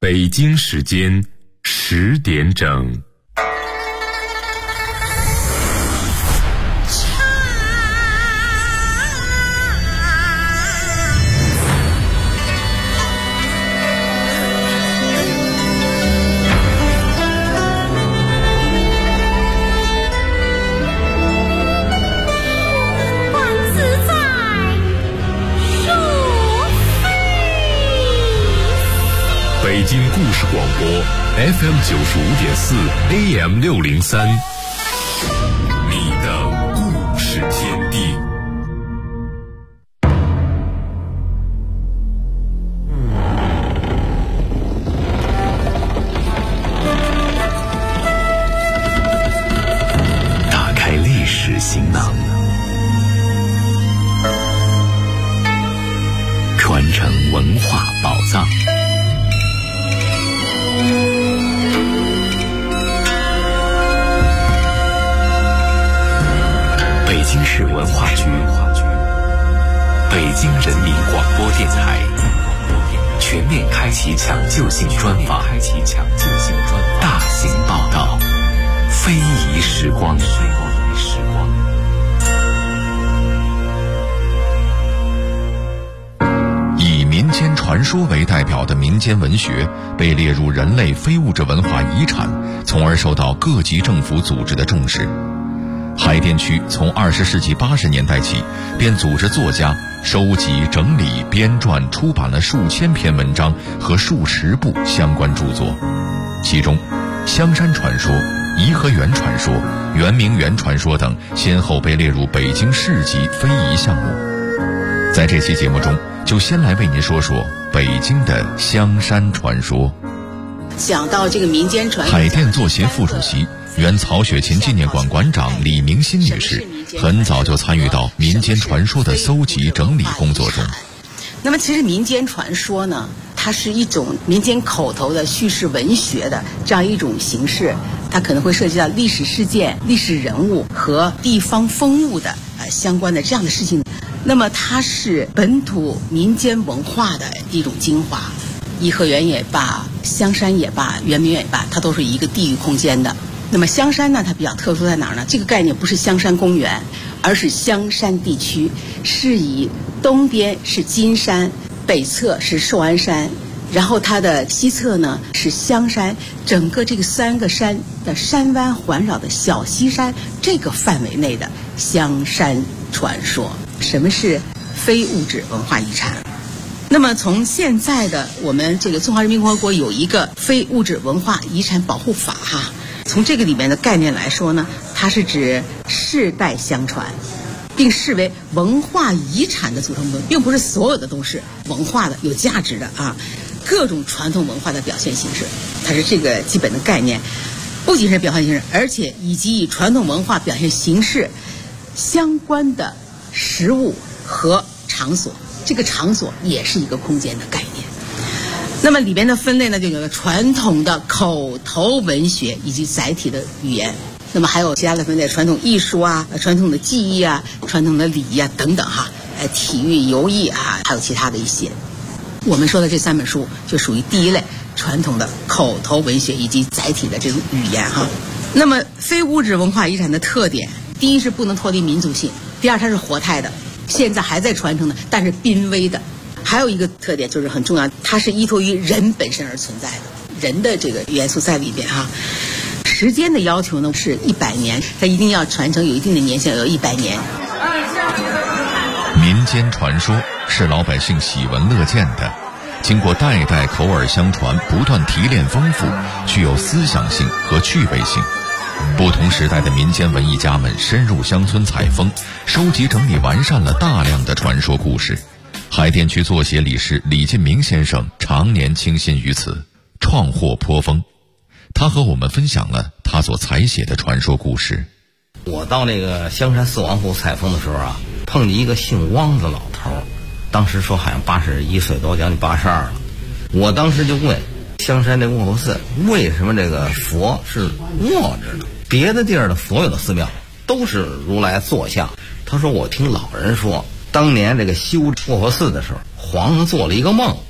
北京时间10点整。北京故事广播 FM 95.4 AM 603，你的故事天地。 打开历史行囊，传承文化宝藏。北京市文化局、北京人民广播电台全面开启抢救性专访，大型报道，非遗时光。以民间传说为代表的民间文学被列入人类非物质文化遗产，从而受到各级政府组织的重视。海淀区从20世纪80年代起，便组织作家收集、整理、编撰、出版了数千篇文章和数十部相关著作，其中香山传说、颐和园传说、圆明园传说等先后被列入北京市级非遗项目。在这期节目中，就先来为您说说北京的香山传说。 讲到这个民间传说， 海淀作协副主席、原曹雪芹纪念馆馆长李明新女士很早就参与到民间传说的搜集整理工作中。 那么其实民间传说呢，它是一种民间口头的叙事文学的这样一种形式，它可能会涉及到历史事件、历史人物和地方风物的相关的这样的事情。那么它是本土民间文化的一种精华，颐和园也罢，香山也罢，圆明园也罢，它都是一个地域空间的。那么香山呢，它比较特殊在哪儿呢？这个概念不是香山公园，而是香山地区，是以东边是金山，北侧是寿安山，然后它的西侧呢是香山，整个这个3个山的山湾环绕的小西山这个范围内的香山传说。什么是非物质文化遗产？那么从现在的我们这个中华人民共和国有一个非物质文化遗产保护法哈，从这个里面的概念来说呢，它是指世代相传并视为文化遗产的组成部分，并不是所有的都是文化的有价值的啊，各种传统文化的表现形式，它是这个基本的概念。不仅是表现形式，而且以及以传统文化表现形式相关的实物和场所，这个场所也是一个空间的概念。那么里边的分类呢，就有了传统的口头文学以及载体的语言，那么还有其他的分类，传统艺术啊、传统的技艺啊、传统的礼仪啊等等哈，体育、游艺啊，还有其他的一些。我们说的这3本书就属于第一类传统的口头文学以及载体的这种语言哈。那么非物质文化遗产的特点，第一是不能脱离民族性，第二它是活态的，现在还在传承的，但是濒危的。还有一个特点就是很重要，它是依托于人本身而存在的，人的这个元素在里边哈。时间的要求呢是100年，它一定要传承有一定的年限，有100年。 民间传说是老百姓喜闻乐见的，经过代代口耳相传，不断提炼丰富，具有思想性和趣味性。不同时代的民间文艺家们深入乡村采风，收集整理完善了大量的传说故事。海淀区作协理事李进明先生常年倾心于此，创获颇丰。他和我们分享了他所采写的传说故事。 我到那个香山四王湖采风的时候啊，碰见一个姓汪的老头，当时说好像81岁多，将近82了。我当时就问香山这卧佛寺为什么这个佛是卧着的，别的地儿的所有的寺庙都是如来坐像。他说我听老人说，当年这个修卧佛寺的时候，皇上做了一个梦，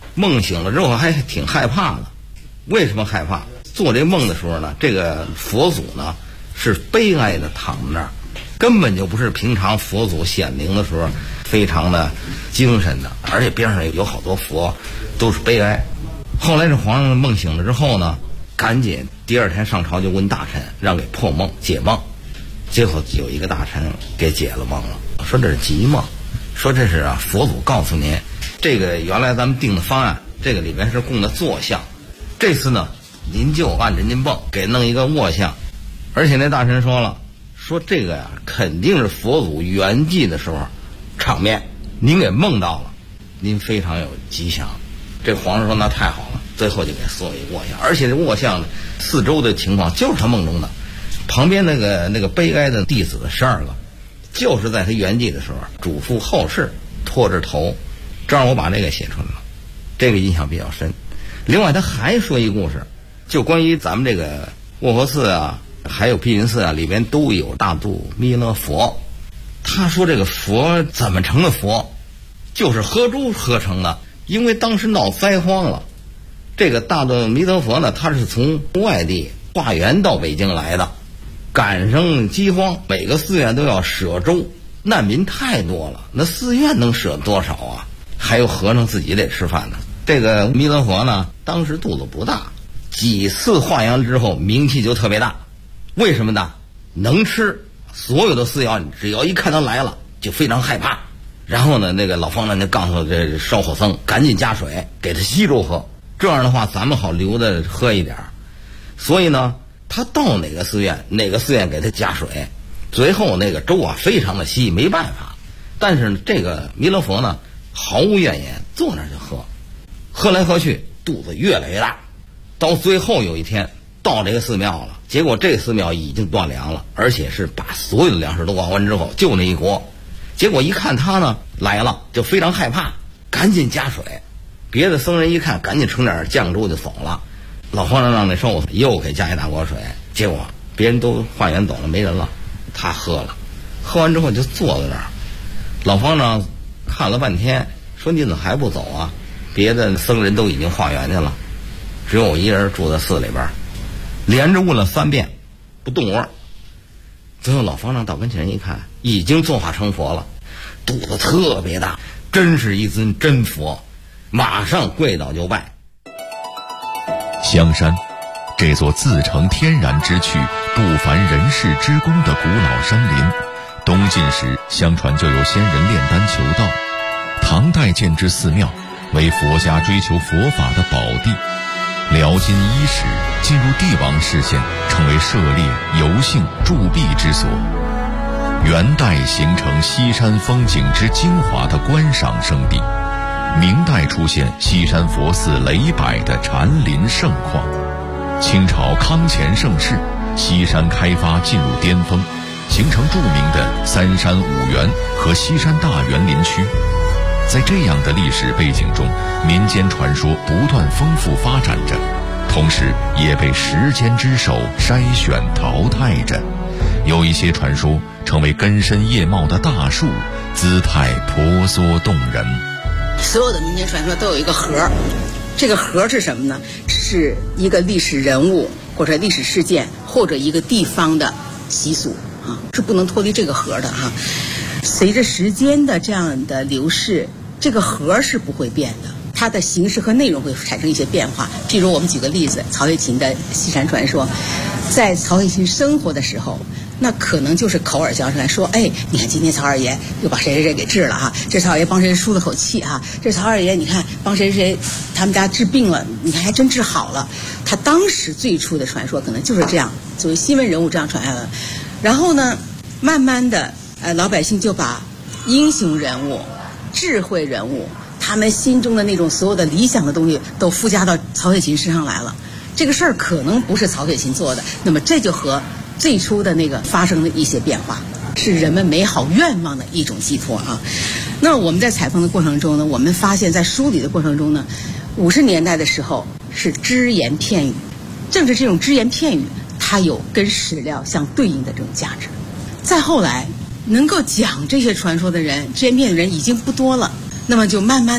梦醒了之后还挺害怕的。为什么害怕？做这梦的时候呢，这个佛祖呢是悲哀的躺在那儿，根本就不是平常佛祖显灵的时候非常的精神的，而且边上有好多佛都是悲哀。后来这皇上梦醒了之后呢，赶紧第二天上朝就问大臣，让给破梦解梦。结果有一个大臣给解了梦了，说这是吉梦，说这是佛祖告诉您，这个原来咱们定的方案，这个里面是供的坐像，这次呢您就按着您梦给弄一个卧像。而且那大臣说了，说这个肯定是佛祖圆寂的时候场面，您给梦到了，您非常有吉祥。这皇上说那太好了，最后就给塑一卧像。而且这卧像四周的情况就是他梦中的，旁边那个悲哀的弟子12个，就是在他圆寂的时候嘱咐后世拖着头。这样我把这个写出来了，这个印象比较深。另外他还说一故事，就关于咱们这个卧佛寺还有碧云寺里边都有大肚弥勒佛。他说这个佛怎么成的佛，就是喝猪喝成的。因为当时闹灾荒了，这个大肚弥勒佛呢，他是从外地化缘到北京来的，赶上饥荒，每个寺院都要舍粥，难民太多了，那寺院能舍多少啊？还有和尚自己得吃饭呢。这个弥勒佛呢，当时肚子不大，几次化缘之后名气就特别大。为什么呢？能吃，所有的寺院只要一看他来了就非常害怕。然后呢，那个老方丈就告诉这烧火僧赶紧加水给他稀粥喝，这样的话咱们好留着喝一点。所以呢，他到哪个寺院给他加水，最后那个粥非常的稀，没办法。但是这个弥勒佛呢毫无怨言，坐那儿就喝，喝来喝去肚子越来越大，到最后有一天到这个寺庙了，结果这个寺庙已经断粮了，而且是把所有的粮食都挖完之后就那一锅。结果一看他呢来了，就非常害怕，赶紧加水。别的僧人一看，赶紧盛点酱粥就走了。老方丈让那寿又给加一大锅水，结果别人都化缘走了，没人了，他喝了。喝完之后就坐在那儿，老方丈看了半天，说你怎么还不走啊？别的僧人都已经化缘去了，只有我一人住在寺里边。连着问了3遍，不动窝。最后老方丈到跟前一看，已经坐化成佛了，肚子特别大，真是一尊真佛，马上跪倒就拜。 香山，这座自成天然之趣、不凡人世之功的古老山林，东晋时相传就有仙人炼丹求道，唐代建制寺庙，为佛家追求佛法的宝地。辽金伊始进入帝王视线，成为涉猎、游幸、驻跸之所。元代形成西山风景之精华的观赏胜地，明代出现西山佛寺雷柏的禅林盛况，清朝康乾盛世，西山开发进入巅峰，形成著名的三山五园和西山大园林区。在这样的历史背景中，民间传说不断丰富发展着，同时也被时间之手筛选淘汰着。有一些传说成为根深叶茂的大树，姿态婆娑动人。 所有的民间传说都有一个核，这个核是什么呢？是一个历史人物或者历史事件或者一个地方的习俗是不能脱离这个核的随着时间的这样的流逝，这个核是不会变的，它的形式和内容会产生一些变化。譬如我们举个例子，曹雪芹的西山传说，在曹雪芹生活的时候，那可能就是口耳相传，说你看今天曹二爷又把谁谁谁给治了这曹二爷帮谁舒了口气这曹二爷你看帮谁谁他们家治病了，你看还真治好了。他当时最初的传说可能就是这样，作为新闻人物这样传下来。然后呢，慢慢的老百姓就把英雄人物、智慧人物，他们心中的那种所有的理想的东西都附加到曹雪芹身上来了。这个事儿可能不是曹雪芹做的，那么这就和最初的那个发生的一些变化，是人们美好愿望的一种寄托那我们在采访的过程中呢，我们发现在梳理的过程中呢，50年代的时候是只言片语，正是这种只言片语，它有跟史料相对应的这种价值。再后来能够讲这些传说的人，只言片语的人已经不多了，那么就慢慢的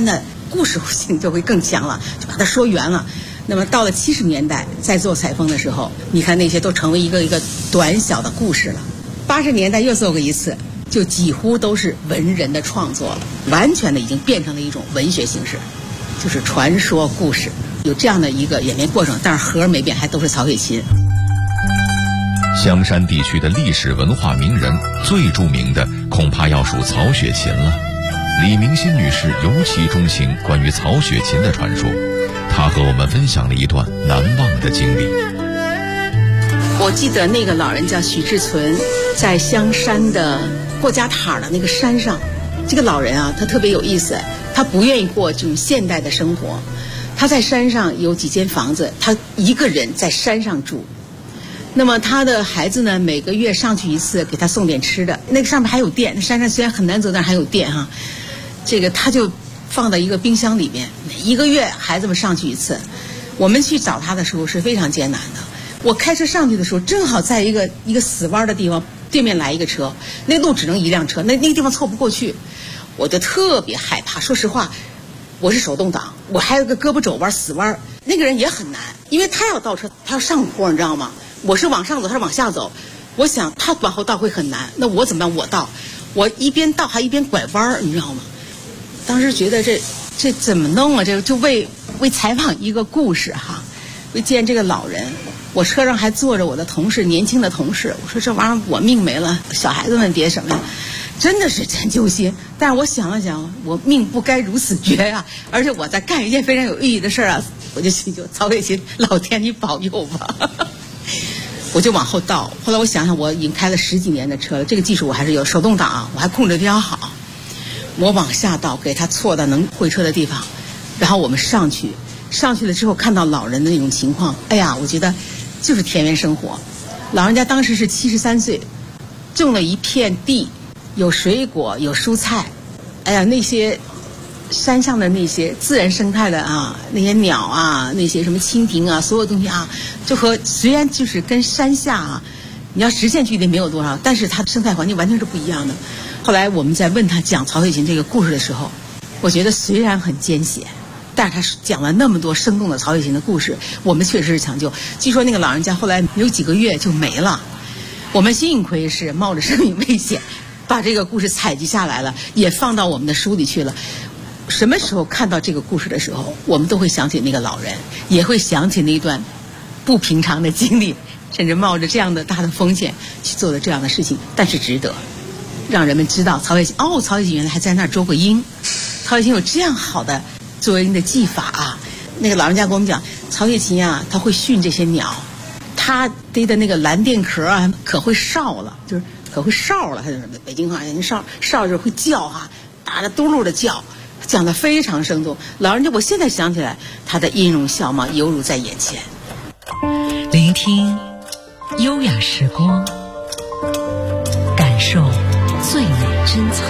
故事性就会更强了，就把它说圆了。那么到了70年代再做采风的时候，你看那些都成为一个一个短小的故事了。80年代又做过一次，就几乎都是文人的创作了，完全的已经变成了一种文学形式，就是传说故事，有这样的一个演变过程。但是核没变，还都是曹雪芹。 香山地区的历史文化名人最著名的恐怕要数曹雪芹了。李明心女士尤其钟情关于曹雪芹的传说，她和我们分享了一段难忘的经历。 我记得那个老人叫许志存，在香山的过家塔的那个山上，这个老人啊，他特别有意思，他不愿意过这种现代的生活，他在山上有几间房子，他一个人在山上住。那么他的孩子呢，每个月上去一次，给他送点吃的。那个上面还有电，那山上虽然很难走，但还有电哈。这个他就放到一个冰箱里面，一个月孩子们上去一次。我们去找他的时候是非常艰难的。我开车上去的时候，正好在一个死弯的地方，对面来一个车，那路只能一辆车，那个地方凑不过去，我就特别害怕。说实话，我是手动挡，我还有个胳膊肘弯死弯，那个人也很难，因为他要倒车，他要上坡，你知道吗？我是往上走，他是往下走。我想他往后倒会很难，那我怎么办？我倒，我一边倒还一边拐弯，你知道吗？当时觉得这怎么弄啊？这就为采访一个故事哈，为见这个老人。我车上还坐着我的同事，年轻的同事。我说这玩意儿我命没了，小孩子们别什么呀，真的是很揪心。但是我想了想，我命不该如此绝呀，而且我在干一件非常有意义的事啊，我就寻求曹雪芹老天你保佑吧。我就往后倒。后来我想想，我已经开了10几年的车了，这个技术我还是有，手动挡我还控制得比较好。我往下倒，给他错到能会车的地方，然后我们上去了之后，看到老人的那种情况，哎呀，我觉得就是田园生活。老人家当时是73岁，种了一片地，有水果，有蔬菜。哎呀，那些山上的那些自然生态的啊，那些鸟啊，那些什么蜻蜓啊，所有东西啊，就和虽然就是跟山下啊，你要直线距离没有多少，但是它的生态环境完全是不一样的。后来我们在问他讲曹雪芹这个故事的时候，我觉得虽然很艰险，但是他讲了那么多生动的曹雪芹的故事，我们确实是抢救。据说那个老人家后来有几个月就没了，我们幸亏是冒着生命危险把这个故事采集下来了，也放到我们的书里去了。什么时候看到这个故事的时候，我们都会想起那个老人，也会想起那段不平常的经历，甚至冒着这样的大的风险去做的这样的事情，但是值得让人们知道曹雪芹曹雪芹原来还在那儿捉过鹰，曹雪芹有这样好的捉鹰的技法啊。那个老人家跟我们讲，曹雪芹啊，他会训这些鸟，他逮的那个蓝靛壳啊，可会哨了，就是可会哨了，他就是北京话哨就是会叫啊，打得嘟噜的叫，讲得非常生动。老人家我现在想起来，他的音容笑貌犹如在眼前。 聆听优雅时光，感受最美珍藏。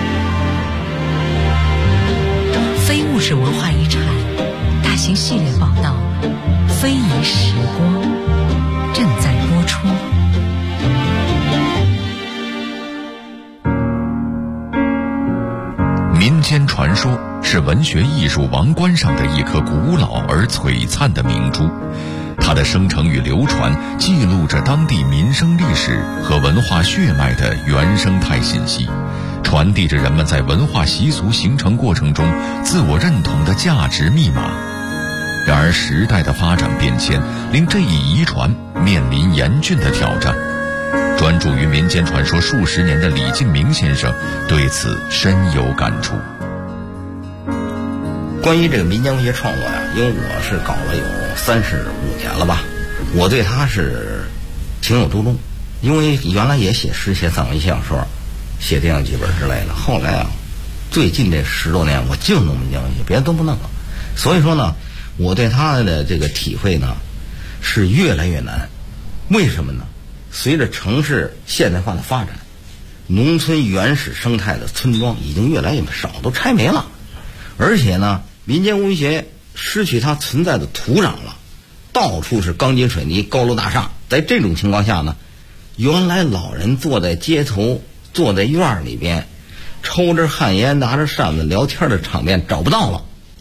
非物质文化遗产大型系列报道《非遗时光》正在播出。 民间传说是文学艺术王冠上的一颗古老而璀璨的明珠，它的生成与流传记录着当地民生历史和文化血脉的原生态信息，传递着人们在文化习俗形成过程中自我认同的价值密码。然而时代的发展变迁令这一遗传面临严峻的挑战。专注于民间传说数十年的李敬明先生对此深有感触。 关于这个民间文学创作呀，因为我是搞了有35年了吧，我对他是情有独钟。因为原来也写诗、写散文、写小说、写电影剧本之类的，后来啊，最近这10多年我就弄民间文学，别的都不弄了。所以说呢，我对他的这个体会呢是越来越难。为什么呢？随着城市现代化的发展，农村原始生态的村庄已经越来越少，都拆没了。而且呢，民间文学失去它存在的土壤了，到处是钢筋水泥、高楼大厦。在这种情况下呢，原来老人坐在街头、坐在院里边抽着旱烟、拿着扇子聊天的场面找不到了。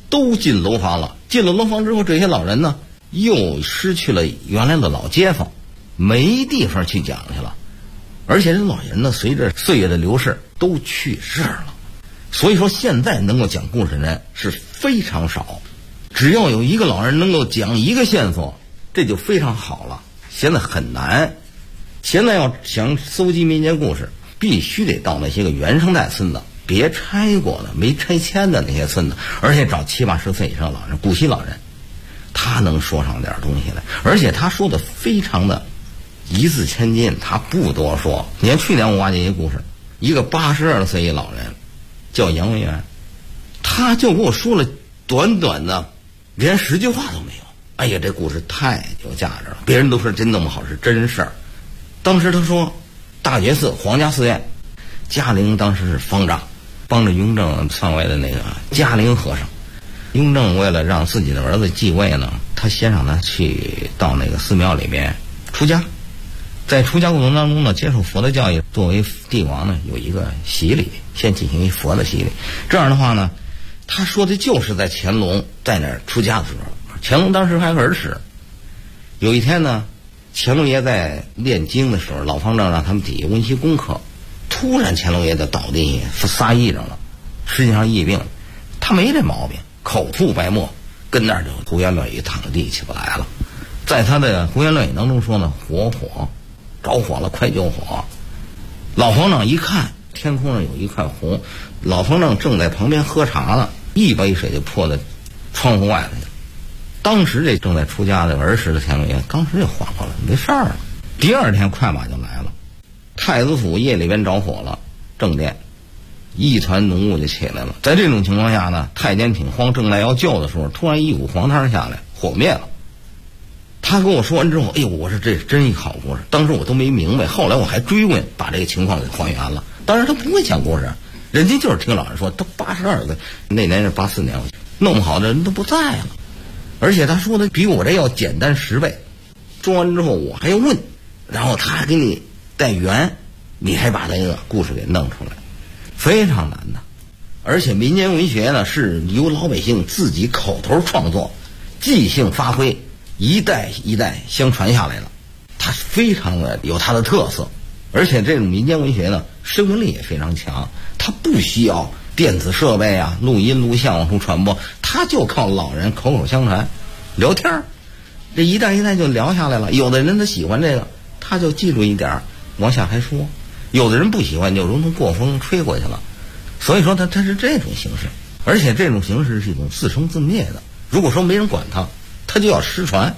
都进楼房了。进了楼房之后，这些老人呢又失去了原来的老街坊，没地方去讲去了。而且这老人呢，随着岁月的流逝都去世了。所以说现在能够讲故事的人是非常少，只要有一个老人能够讲一个线索，这就非常好了。现在很难，现在要想搜集民间故事，必须得到那些个原生态村子，别拆过的、没拆迁的那些村子，而且找70、80岁以上老人、古稀老人，他能说上点东西来，而且他说的非常的一字千金，他不多说。你看去年我挖掘一个故事，一个82岁一老人叫杨文元，他就给我说了短短的连10句话都没有。哎呀，这故事太有价值了，别人都说真那么好，是真事儿。当时他说大觉寺皇家寺院，嘉陵当时是方丈，帮着雍正篡位的那个嘉陵和尚。雍正为了让自己的儿子继位呢，他先让他去到那个寺庙里边出家，在出家过程当中呢，接受佛的教育，作为帝王呢有一个洗礼，先进行一佛的洗礼。这样的话呢，他说的就是在乾隆在那儿出家的时候，乾隆当时还儿时。有一天呢，乾隆爷在练经的时候，老方丈让他们底下温习功课，突然乾隆爷就倒地撒癔症了，实际上疫病，他没这毛病，口吐白沫，跟那儿就胡言乱语，躺在地起不来了。在他的胡言乱语当中说呢，火着火了，快救火！老方丈一看天空上有一块红，老方丈正在旁边喝茶呢，一杯水就泼在窗户外头去了。当时这正在出家的儿时的乾隆爷当时就缓过来，没事儿了。第二天快马就来了，太子府夜里边着火了，正殿一团浓雾就起来了。在这种情况下呢，太监挺慌，正在要救的时候，突然一股黄汤下来，火灭了。他跟我说完之后，哎呦，我说这真一好故事，当时我都没明白，后来我还追问，把这个情况给还原了。当然他不会讲故事，人家就是听老人说，他82岁，那年是84年，弄不好的人都不在了。而且他说的比我这要简单10倍，说完之后我还要问，然后他还给你带圆，你还把这个故事给弄出来，非常难的。而且民间文学呢，是由老百姓自己口头创作，即兴发挥，一代一代相传下来了，它非常的有它的特色。而且这种民间文学呢，生命力也非常强，它不需要电子设备啊、录音录像往出传播，它就靠老人口口相传聊天儿，这一代一代就聊下来了。有的人他喜欢这个，他就记住一点往下还说，有的人不喜欢，就如同过风吹过去了。所以说它是这种形式，而且这种形式是一种自生自灭的，如果说没人管它就要失传。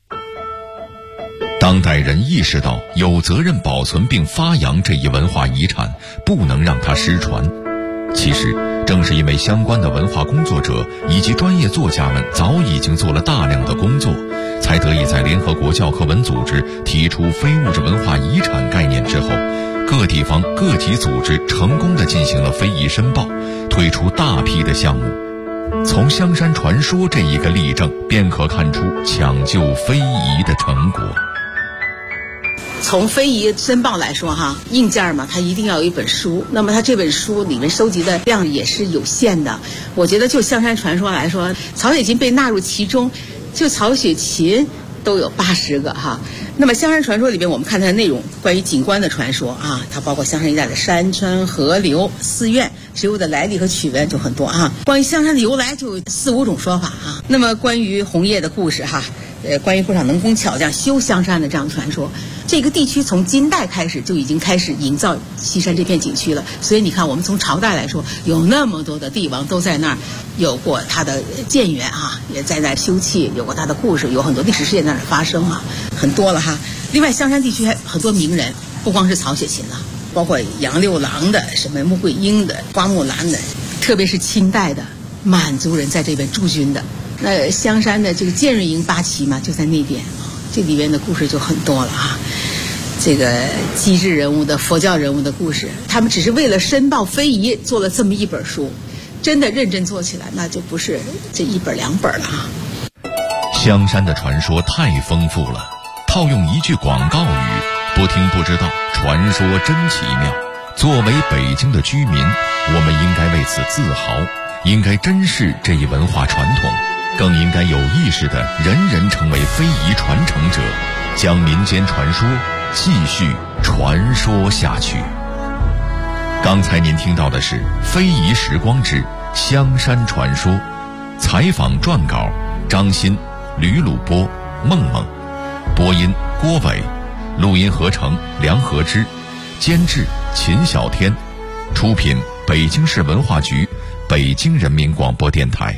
当代人意识到有责任保存并发扬这一文化遗产，不能让它失传。其实正是因为相关的文化工作者以及专业作家们早已经做了大量的工作，才得以在联合国教科文组织提出非物质文化遗产概念之后，各地方各级组织成功地进行了非遗申报，推出大批的项目。从香山传说这一个例证，便可看出抢救非遗的成果。 从非遗申报来说哈，硬件嘛，它一定要有一本书，那么它这本书里面收集的量也是有限的。我觉得就香山传说来说，曹雪芹被纳入其中，就曹雪芹都有80个哈。那么香山传说里边，我们看它的内容，关于景观的传说啊，它包括香山一带的山川河流寺院植物的来历和曲文就很多啊。关于香山的由来就4、5种说法啊。那么关于红叶的故事哈，关于不少能工巧匠修香山的这样的传说，这个地区从金代开始就已经开始营造西山这片景区了。所以你看，我们从朝代来说，有那么多的帝王都在那儿有过他的建园啊，也在那儿休憩，有过他的故事，有很多历史事件在那儿发生啊，很多了哈。另外，香山地区还很多名人，不光是曹雪芹了，包括杨六郎的、什么穆桂英的、花木兰的，特别是清代的满族人在这边驻军的。那香山的这个建瑞营八旗嘛，就在那边啊，这里边的故事就很多了啊。这个机智人物的、佛教人物的故事，他们只是为了申报非遗做了这么一本书，真的认真做起来，那就不是这1本2本了啊。 香山的传说太丰富了，套用一句广告语，不听不知道，传说真奇妙。作为北京的居民，我们应该为此自豪， 应该珍视这一文化传统，更应该有意识地人人成为非遗传承者，将民间传说继续传说下去。刚才您听到的是《非遗时光之香山传说》，采访撰稿张鑫、吕鲁波、梦梦，播音郭伟，录音合成梁和之，监制秦小天，出品北京市文化局北京人民广播电台。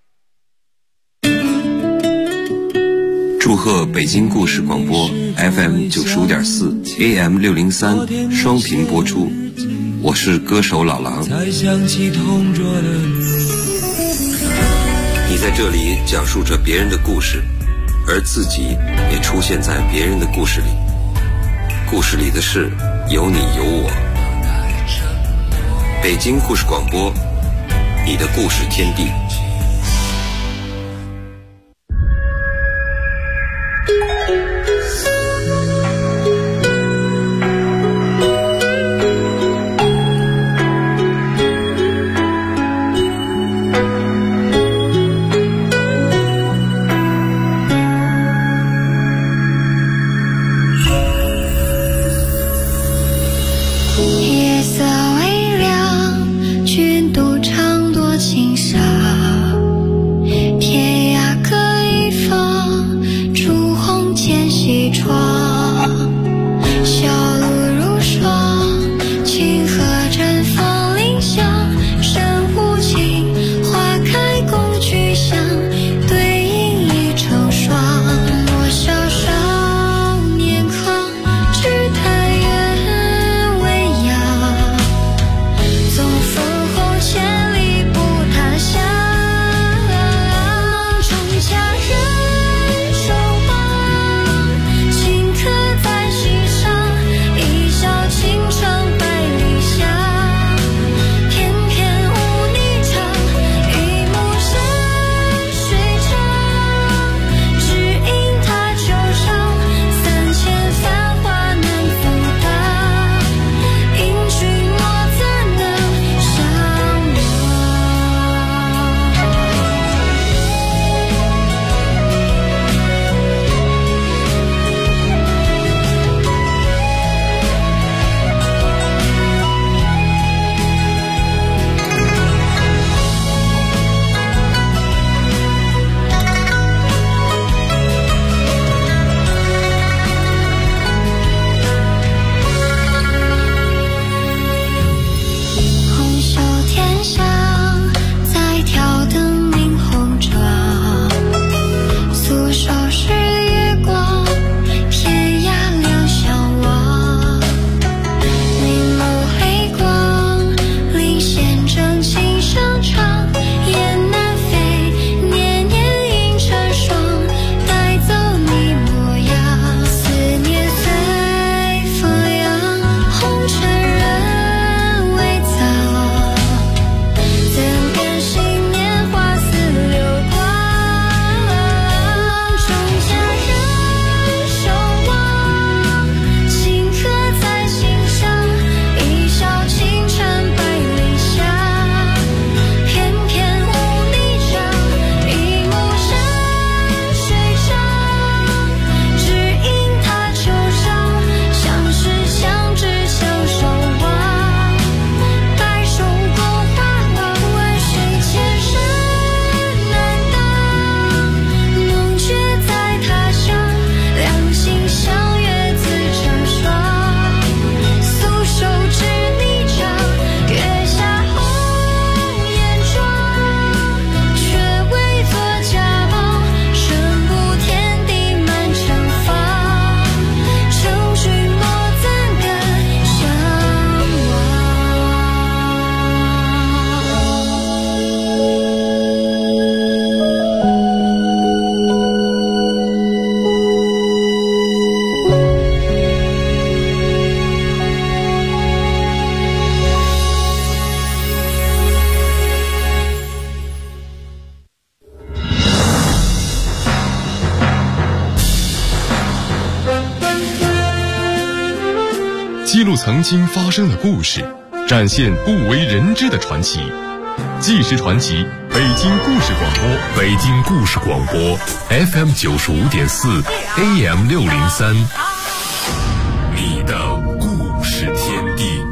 祝贺北京故事广播 FM 95.4 AM 603双频播出，我是歌手老狼。你在这里讲述着别人的故事，而自己也出现在别人的故事里，故事里的事有你有我。北京故事广播，你的故事天地。 记录曾经发生的故事，展现不为人知的传奇。 纪实传奇，北京故事广播， 北京故事广播 FM 95.4 AM 603，你的故事天地。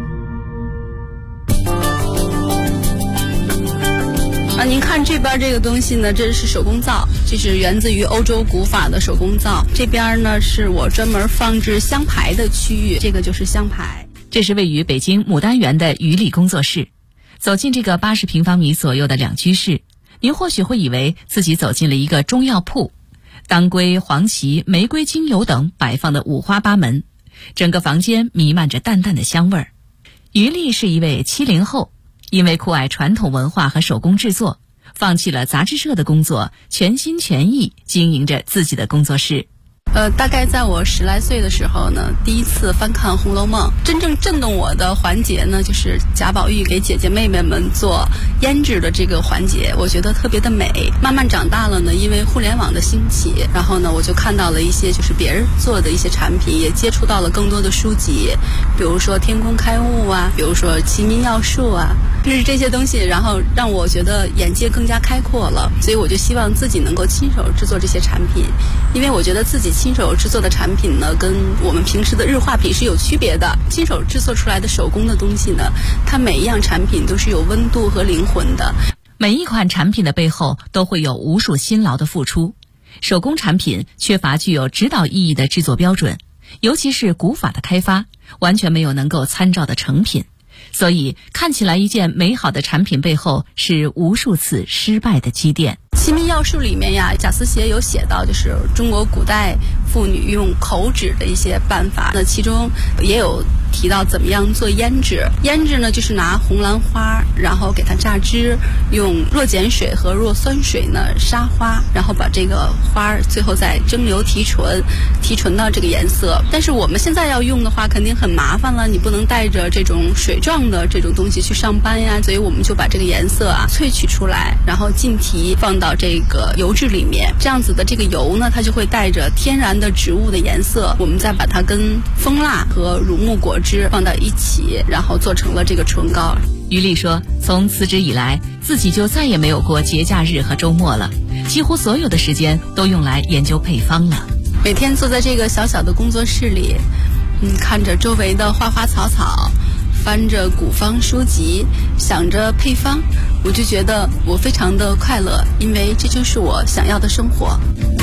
您看这边这个东西呢，这是手工皂，这是源自于欧洲古法的手工皂。这边呢是我专门放置香牌的区域，这个就是香牌。 这是位于北京牡丹园的于丽工作室。走进这个80平方米左右的两居室，您或许会以为自己走进了一个中药铺，当归、黄芪、玫瑰精油等摆放的五花八门，整个房间弥漫着淡淡的香味儿。于丽是一位70后，因为酷爱传统文化和手工制作，放弃了杂志社的工作，全心全意经营着自己的工作室。 大概在我10来岁的时候呢，第一次翻看《红楼梦》，真正震动我的环节呢，就是贾宝玉给姐姐妹妹们做胭脂的这个环节，我觉得特别的美。慢慢长大了呢，因为互联网的兴起，然后呢，我就看到了一些就是别人做的一些产品，也接触到了更多的书籍，比如说天工开物啊，比如说齐民要术啊，就是这些东西，然后让我觉得眼界更加开阔了。所以我就希望自己能够亲手制作这些产品，因为我觉得自己亲手制作的产品呢，跟我们平时的日化品是有区别的。亲手制作出来的手工的东西呢，它每一样产品都是有温度和灵魂的。 每一款产品的背后都会有无数辛劳的付出。手工产品缺乏具有指导意义的制作标准，尤其是古法的开发，完全没有能够参照的成品。所以看起来一件美好的产品背后是无数次失败的积淀。 齐民要术里面呀，贾思勰有写到，就是中国古代妇女用口脂的一些办法，那其中也有提到怎么样做胭脂。胭脂呢，就是拿红兰花，然后给它榨汁，用弱碱水和弱酸水呢杀花，然后把这个花最后再蒸馏提纯，提纯到这个颜色。但是我们现在要用的话，肯定很麻烦了，你不能带着这种水状的这种东西去上班呀，所以我们就把这个颜色萃取出来，然后浸提放到这个油脂里面，这样子的这个油呢，它就会带着天然的植物的颜色，我们再把它跟蜂蜡和乳木果汁放到一起，然后做成了这个唇膏。 于丽说，从辞职以来，自己就再也没有过节假日和周末了，几乎所有的时间都用来研究配方了。 每天坐在这个小小的工作室里，看着周围的花花草草，翻着古方书籍，想着配方，我就觉得我非常的快乐，因为这就是我想要的生活。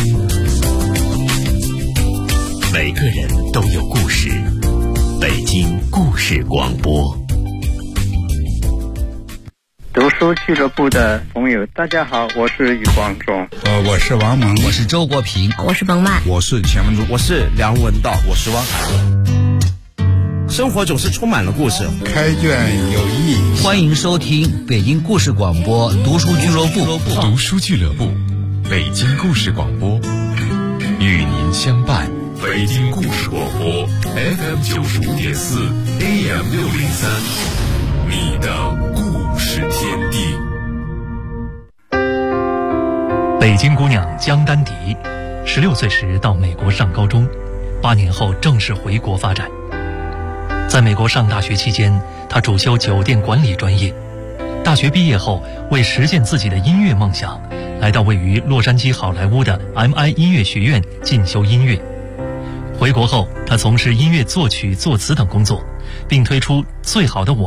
每个人都有故事，北京故事广播。 读书俱乐部的朋友，大家好，我是余光中。 我是王蒙， 我是周国平， 我是彭曼， 我是钱文竹，我是梁文道，我是汪海。生活总是充满了故事， 开卷有益。 欢迎收听北京故事广播读书俱乐部。 读书俱乐部，北京故事广播，与您相伴。 北京故事广播 FM 95.4 AM 603，你的故事天地。 北京姑娘江丹迪，16岁时到美国上高中，8年后正式回国发展。在美国上大学期间，她主修酒店管理专业。大学毕业后，为实现自己的音乐梦想，来到位于洛杉矶好莱坞的 MI 音乐学院进修音乐。回国后，她从事音乐作曲、作词等工作，并推出《最好的我》